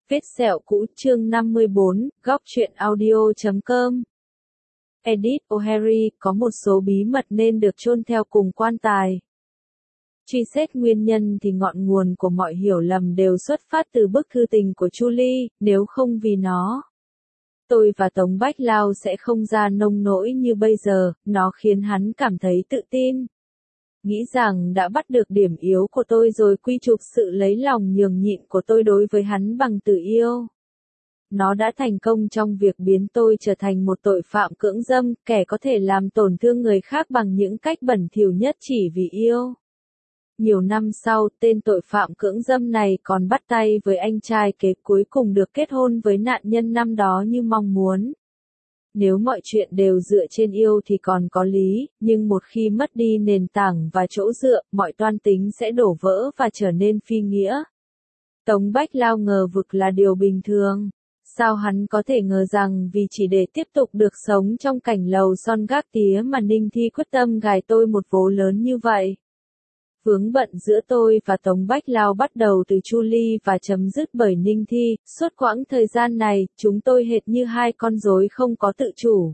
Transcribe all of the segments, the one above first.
Vết sẹo cũ chương 54, góc truyện audio.com. Edith O'Harry có một số bí mật nên được chôn theo cùng quan tài. Truy xét nguyên nhân thì ngọn nguồn của mọi hiểu lầm đều xuất phát từ bức thư tình của Julie, nếu không vì nó, tôi và Tống Bách Lao sẽ không ra nông nỗi như bây giờ. Nó khiến hắn cảm thấy tự tin, nghĩ rằng đã bắt được điểm yếu của tôi rồi quy chụp sự lấy lòng nhường nhịn của tôi đối với hắn bằng từ yêu. Nó đã thành công trong việc biến tôi trở thành một tội phạm cưỡng dâm, kẻ có thể làm tổn thương người khác bằng những cách bẩn thỉu nhất chỉ vì yêu. Nhiều năm sau, tên tội phạm cưỡng dâm này còn bắt tay với anh trai kế cuối cùng được kết hôn với nạn nhân năm đó như mong muốn. Nếu mọi chuyện đều dựa trên yêu thì còn có lý, nhưng một khi mất đi nền tảng và chỗ dựa, mọi toan tính sẽ đổ vỡ và trở nên phi nghĩa. Tống Bách Lao ngờ vực là điều bình thường. Sao hắn có thể ngờ rằng vì chỉ để tiếp tục được sống trong cảnh lầu son gác tía mà Ninh Thi quyết tâm gài tôi một vố lớn như vậy? Vướng bận giữa tôi và Tống Bách Lao bắt đầu từ Julie và chấm dứt bởi Ninh Thi. Suốt quãng thời gian này, chúng tôi hệt như hai con rối không có tự chủ,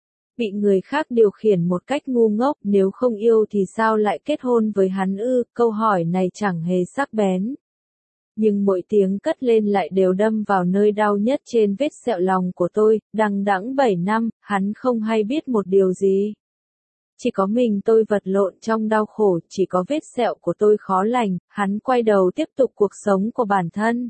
bị người khác điều khiển một cách ngu ngốc. Nếu không yêu thì sao lại kết hôn với hắn ư? Câu hỏi này chẳng hề sắc bén, nhưng mỗi tiếng cất lên lại đều đâm vào nơi đau nhất trên vết sẹo lòng của tôi. Đằng đẵng 7 năm, hắn không hay biết một điều gì. Chỉ có mình tôi vật lộn trong đau khổ, chỉ có vết sẹo của tôi khó lành. Hắn quay đầu tiếp tục cuộc sống của bản thân,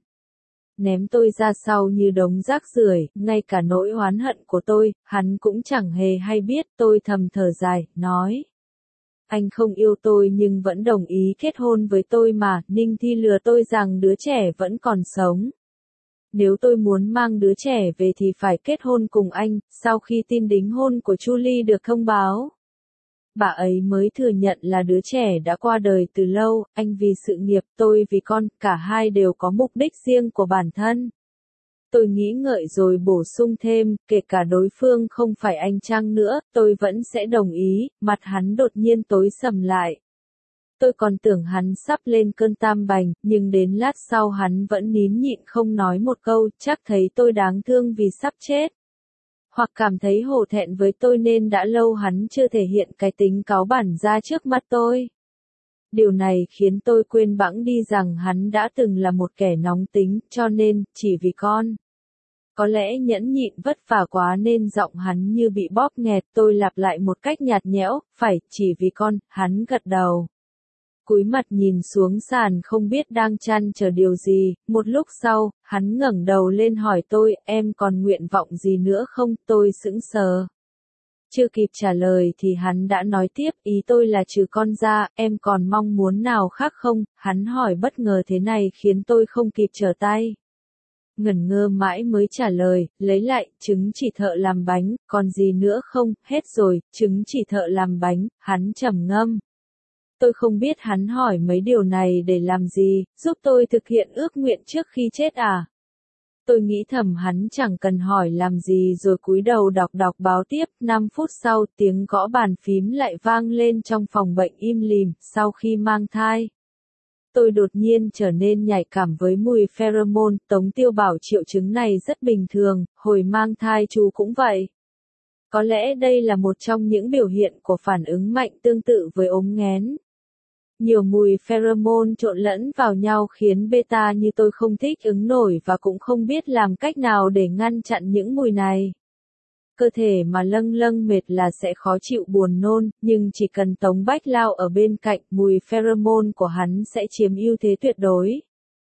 ném tôi ra sau như đống rác rưởi. Ngay cả nỗi oán hận của tôi, hắn cũng chẳng hề hay biết. Tôi thầm thở dài, nói: anh không yêu tôi nhưng vẫn đồng ý kết hôn với tôi mà. Ninh Thi lừa tôi rằng đứa trẻ vẫn còn sống. Nếu tôi muốn mang đứa trẻ về thì phải kết hôn cùng anh. Sau khi tin đính hôn của Julie được thông báo, bà ấy mới thừa nhận là đứa trẻ đã qua đời từ lâu. Anh vì sự nghiệp, tôi vì con, cả hai đều có mục đích riêng của bản thân. Tôi nghĩ ngợi rồi bổ sung thêm, kể cả đối phương không phải anh chăng nữa, tôi vẫn sẽ đồng ý. Mặt hắn đột nhiên tối sầm lại. Tôi còn tưởng hắn sắp lên cơn tam bành, nhưng đến lát sau hắn vẫn nín nhịn không nói một câu. Chắc thấy tôi đáng thương vì sắp chết, hoặc cảm thấy hổ thẹn với tôi nên đã lâu hắn chưa thể hiện cái tính cáu bẳn ra trước mặt tôi. Điều này khiến tôi quên bẵng đi rằng hắn đã từng là một kẻ nóng tính, cho nên, chỉ vì con. Có lẽ nhẫn nhịn vất vả quá nên giọng hắn như bị bóp nghẹt. Tôi lặp lại một cách nhạt nhẽo, phải, chỉ vì con. Hắn gật đầu, cúi mặt nhìn xuống sàn không biết đang trăn trở điều gì. Một lúc sau, hắn ngẩng đầu lên hỏi tôi, em còn nguyện vọng gì nữa không? Tôi sững sờ. Chưa kịp trả lời thì hắn đã nói tiếp, ý tôi là trừ con ra, em còn mong muốn nào khác không? Hắn hỏi bất ngờ thế này khiến tôi không kịp trở tay. Ngẩn ngơ mãi mới trả lời, lấy lại, chứng chỉ thợ làm bánh, còn gì nữa không? Hết rồi, chứng chỉ thợ làm bánh. Hắn trầm ngâm. Tôi không biết hắn hỏi mấy điều này để làm gì, giúp tôi thực hiện ước nguyện trước khi chết à? Tôi nghĩ thầm hắn chẳng cần hỏi làm gì rồi cúi đầu đọc báo tiếp. 5 phút sau, tiếng gõ bàn phím lại vang lên trong phòng bệnh im lìm. Sau khi mang thai, tôi đột nhiên trở nên nhạy cảm với mùi pheromone. Tống Tiêu bảo triệu chứng này rất bình thường, hồi mang thai chú cũng vậy. Có lẽ đây là một trong những biểu hiện của phản ứng mạnh tương tự với ốm nghén. Nhiều mùi pheromone trộn lẫn vào nhau khiến beta như tôi không thích ứng nổi và cũng không biết làm cách nào để ngăn chặn những mùi này. Cơ thể mà lâng lâng mệt là sẽ khó chịu buồn nôn, nhưng chỉ cần Tống Bách Lao ở bên cạnh, mùi pheromone của hắn sẽ chiếm ưu thế tuyệt đối,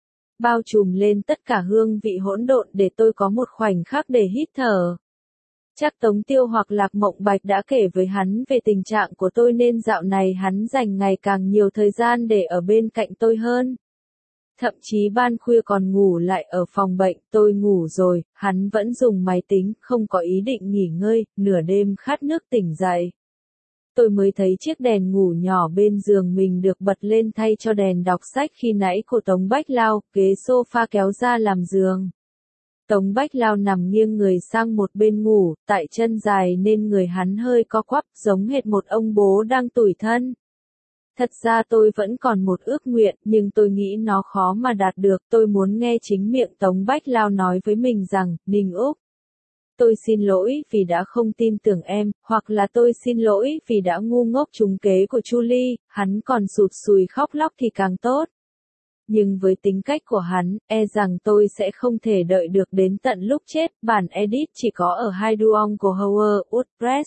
bao trùm lên tất cả hương vị hỗn độn để tôi có một khoảnh khắc để hít thở. Chắc Tống Tiêu hoặc Lạc Mộng Bạch đã kể với hắn về tình trạng của tôi nên dạo này hắn dành ngày càng nhiều thời gian để ở bên cạnh tôi hơn. Thậm chí ban khuya còn ngủ lại ở phòng bệnh. Tôi ngủ rồi, hắn vẫn dùng máy tính, không có ý định nghỉ ngơi. Nửa đêm khát nước tỉnh dậy, tôi mới thấy chiếc đèn ngủ nhỏ bên giường mình được bật lên thay cho đèn đọc sách khi nãy của Tống Bách Lao. Ghế sofa kéo ra làm giường. Tống Bách Lao nằm nghiêng người sang một bên ngủ, tại chân dài nên người hắn hơi co quắp, giống hệt một ông bố đang tủi thân. Thật ra tôi vẫn còn một ước nguyện, nhưng tôi nghĩ nó khó mà đạt được. Tôi muốn nghe chính miệng Tống Bách Lao nói với mình rằng, Ninh Úc, tôi xin lỗi vì đã không tin tưởng em, hoặc là tôi xin lỗi vì đã ngu ngốc trúng kế của Chu Ly, hắn còn sụt sùi khóc lóc thì càng tốt. Nhưng với tính cách của hắn, e rằng tôi sẽ không thể đợi được đến tận lúc chết. Bản edit chỉ có ở hai Duong của Howard WordPress.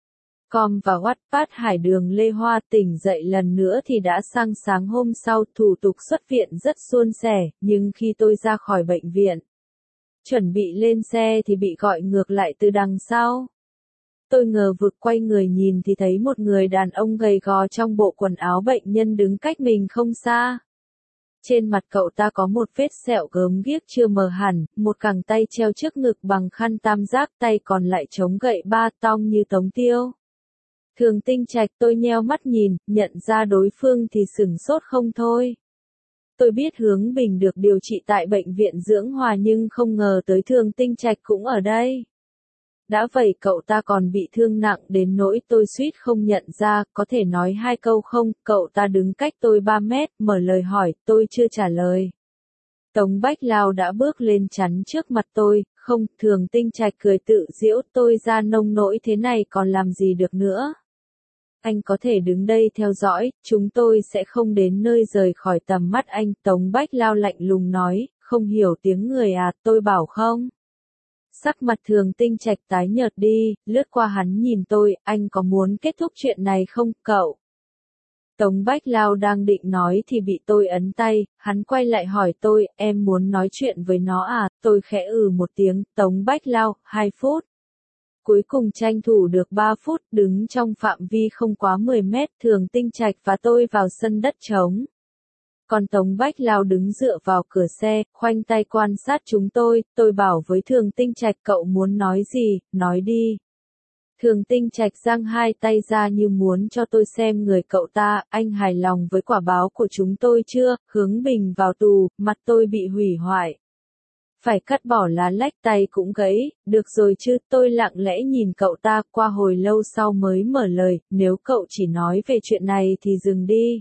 Com và Wattpad. Hải Đường Lê Hoa tỉnh dậy lần nữa thì đã sang sáng hôm sau. Thủ tục xuất viện rất suôn sẻ, nhưng khi tôi ra khỏi bệnh viện, chuẩn bị lên xe thì bị gọi ngược lại từ đằng sau. Tôi ngờ vực quay người nhìn thì thấy một người đàn ông gầy gò trong bộ quần áo bệnh nhân đứng cách mình không xa. Trên mặt cậu ta có một vết sẹo gớm ghiếc chưa mờ hẳn, một cẳng tay treo trước ngực bằng khăn tam giác, tay còn lại chống gậy ba tong như Tống Tiêu. Thường Tinh Trạch. Tôi nheo mắt nhìn, nhận ra đối phương thì sửng sốt không thôi. Tôi biết Hướng Bình được điều trị tại bệnh viện Dưỡng Hòa nhưng không ngờ tới Thường Tinh Trạch cũng ở đây. Đã vậy cậu ta còn bị thương nặng đến nỗi tôi suýt không nhận ra. Có thể nói hai câu không? Cậu ta đứng cách tôi 3 mét, mở lời hỏi, tôi chưa trả lời. Tống Bách Lao đã bước lên chắn trước mặt tôi. Không, Thường Tinh Trạch cười tự giễu, tôi ra nông nỗi thế này còn làm gì được nữa. Anh có thể đứng đây theo dõi, chúng tôi sẽ không đến nơi rời khỏi tầm mắt anh. Tống Bách Lao lạnh lùng nói, không hiểu tiếng người à, tôi bảo không. Sắc mặt Thường Tinh Trạch tái nhợt đi, lướt qua hắn nhìn tôi, anh có muốn kết thúc chuyện này không, cậu? Tống Bách Lao đang định nói thì bị tôi ấn tay, hắn quay lại hỏi tôi, em muốn nói chuyện với nó à, tôi khẽ một tiếng. Tống Bách Lao, 2 phút. Cuối cùng tranh thủ được 3 phút, đứng trong phạm vi không quá 10 mét, Thường Tinh Trạch và tôi vào sân đất trống. Còn Tống Bách Lao đứng dựa vào cửa xe, khoanh tay quan sát chúng tôi bảo với Thường Tinh Trạch, cậu muốn nói gì, nói đi. Thường Tinh Trạch giang hai tay ra như muốn cho tôi xem người cậu ta. Anh hài lòng với quả báo của chúng tôi chưa? Hướng Bình vào tù, mặt tôi bị hủy hoại. Phải cắt bỏ lá lách, tay cũng gãy. Được rồi chứ? Tôi lặng lẽ nhìn cậu ta, qua hồi lâu sau mới mở lời, nếu cậu chỉ nói về chuyện này thì dừng đi.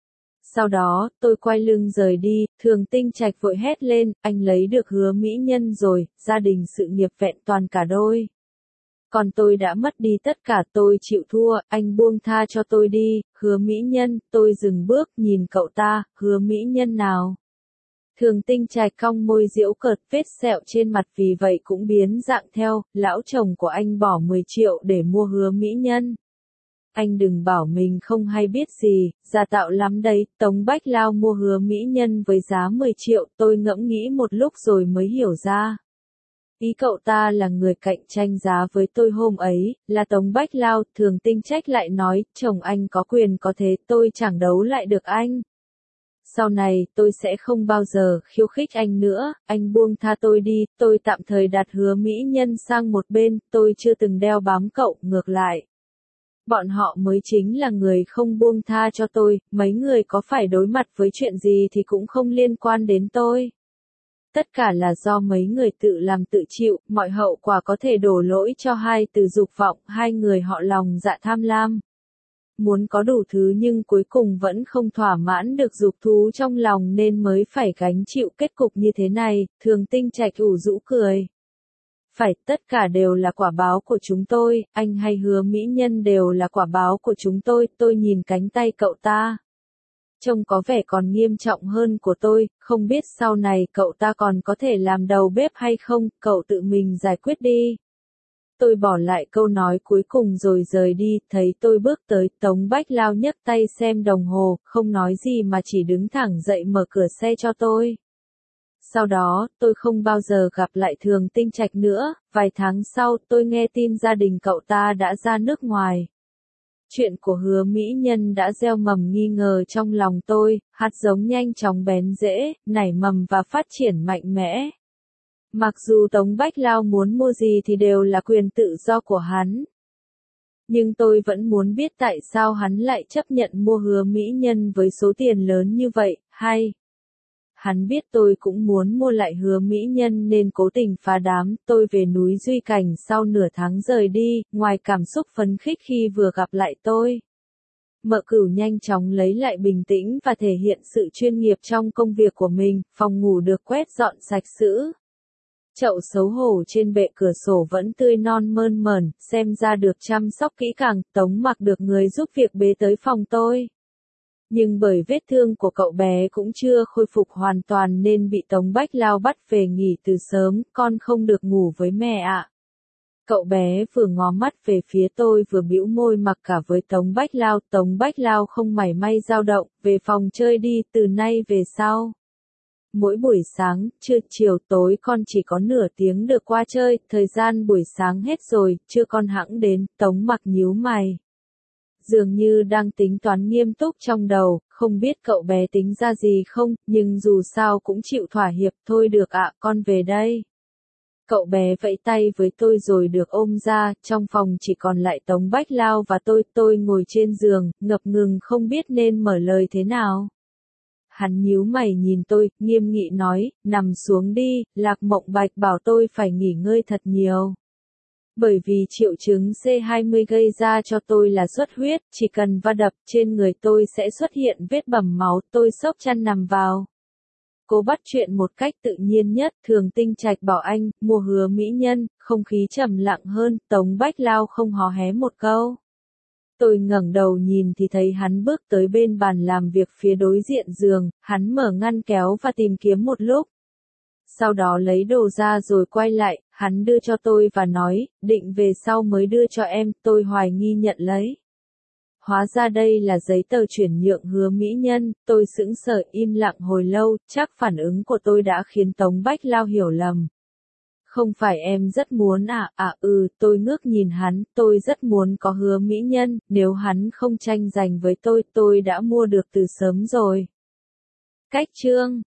Sau đó, tôi quay lưng rời đi. Thường Tinh Trạch vội hét lên, anh lấy được Hứa Mỹ Nhân rồi, gia đình sự nghiệp vẹn toàn cả đôi. Còn tôi đã mất đi tất cả, tôi chịu thua, anh buông tha cho tôi đi. Hứa Mỹ Nhân. Tôi dừng bước, nhìn cậu ta, Hứa Mỹ Nhân nào? Thường Tinh Trạch cong môi giễu cợt, vết sẹo trên mặt vì vậy cũng biến dạng theo. Lão chồng của anh bỏ 10 triệu để mua Hứa Mỹ Nhân. Anh đừng bảo mình không hay biết gì, giả tạo lắm đấy. Tống Bách Lao mua Hứa Mỹ Nhân với giá 10 triệu, tôi ngẫm nghĩ một lúc rồi mới hiểu ra. Ý cậu ta là người cạnh tranh giá với tôi hôm ấy, là Tống Bách Lao. Thường Tinh Trạch lại nói, chồng anh có quyền có thế, tôi chẳng đấu lại được anh. Sau này, tôi sẽ không bao giờ khiêu khích anh nữa, anh buông tha tôi đi, tôi tạm thời đặt Hứa Mỹ Nhân sang một bên, tôi chưa từng đeo bám cậu, ngược lại. Bọn họ mới chính là người không buông tha cho tôi, mấy người có phải đối mặt với chuyện gì thì cũng không liên quan đến tôi. Tất cả là do mấy người tự làm tự chịu, mọi hậu quả có thể đổ lỗi cho hai từ dục vọng, hai người họ lòng dạ tham lam. Muốn có đủ thứ nhưng cuối cùng vẫn không thỏa mãn được dục thú trong lòng nên mới phải gánh chịu kết cục như thế này. Thường Tinh Trạch ủ rũ cười. Phải, tất cả đều là quả báo của chúng tôi, anh hay Hứa Mỹ Nhân đều là quả báo của chúng tôi nhìn cánh tay cậu ta. Trông có vẻ còn nghiêm trọng hơn của tôi, không biết sau này cậu ta còn có thể làm đầu bếp hay không, cậu tự mình giải quyết đi. Tôi bỏ lại câu nói cuối cùng rồi rời đi, thấy tôi bước tới, Tống Bách Lao nhấc tay xem đồng hồ, không nói gì mà chỉ đứng thẳng dậy mở cửa xe cho tôi. Sau đó, tôi không bao giờ gặp lại Thường Tinh Trạch nữa. Vài tháng sau, tôi nghe tin gia đình cậu ta đã ra nước ngoài. Chuyện của Hứa Mỹ Nhân đã gieo mầm nghi ngờ trong lòng tôi, hạt giống nhanh chóng bén rễ, nảy mầm và phát triển mạnh mẽ. Mặc dù Tống Bách Lao muốn mua gì thì đều là quyền tự do của hắn. Nhưng tôi vẫn muốn biết tại sao hắn lại chấp nhận mua Hứa Mỹ Nhân với số tiền lớn như vậy, hay hắn biết tôi cũng muốn mua lại Hứa Mỹ Nhân nên cố tình phá đám. Tôi về núi Duy Cảnh sau nửa tháng rời đi, ngoài cảm xúc phấn khích khi vừa gặp lại tôi. Mợ Cửu nhanh chóng lấy lại bình tĩnh và thể hiện sự chuyên nghiệp trong công việc của mình, phòng ngủ được quét dọn sạch sẽ. Chậu xấu hổ trên bệ cửa sổ vẫn tươi non mơn mởn, xem ra được chăm sóc kỹ càng. Tống Mặc được người giúp việc bế tới phòng tôi. Nhưng bởi vết thương của cậu bé cũng chưa khôi phục hoàn toàn nên bị Tống Bách Lao bắt về nghỉ từ sớm, con không được ngủ với mẹ ạ. Cậu bé vừa ngó mắt về phía tôi vừa bĩu môi mặc cả với Tống Bách Lao không mảy may dao động, về phòng chơi đi, từ nay về sau. Mỗi buổi sáng, trưa, chiều, tối con chỉ có nửa tiếng được qua chơi, thời gian buổi sáng hết rồi, chưa con hẵng đến. Tống Mặc nhíu mày. Dường như đang tính toán nghiêm túc trong đầu, không biết cậu bé tính ra gì không, nhưng dù sao cũng chịu thỏa hiệp. Thôi được ạ, con về đây. Cậu bé vẫy tay với tôi rồi được ôm ra, trong phòng chỉ còn lại Tống Bách Lao và tôi ngồi trên giường, ngập ngừng không biết nên mở lời thế nào. Hắn nhíu mày nhìn tôi, nghiêm nghị nói, nằm xuống đi, Lạc Mộng Bạch bảo tôi phải nghỉ ngơi thật nhiều. Bởi vì triệu chứng C20 gây ra cho tôi là xuất huyết, chỉ cần va đập trên người tôi sẽ xuất hiện vết bầm máu, tôi xốc chăn nằm vào. Cô bắt chuyện một cách tự nhiên nhất, Thường Tinh Trạch bảo anh, mua Hứa mỹ nhân, không khí trầm lặng hơn, Tống Bách Lao không hò hé một câu. Tôi ngẩng đầu nhìn thì thấy hắn bước tới bên bàn làm việc phía đối diện giường, hắn mở ngăn kéo và tìm kiếm một lúc. Sau đó lấy đồ ra rồi quay lại, hắn đưa cho tôi và nói, định về sau mới đưa cho em, tôi hoài nghi nhận lấy. Hóa ra đây là giấy tờ chuyển nhượng Hứa mỹ nhân, tôi sững sờ im lặng hồi lâu, chắc phản ứng của tôi đã khiến Tống Bách Lao hiểu lầm. Không phải em rất muốn tôi ngước nhìn hắn, tôi rất muốn có Hứa mỹ nhân, nếu hắn không tranh giành với tôi đã mua được từ sớm rồi. Cách chương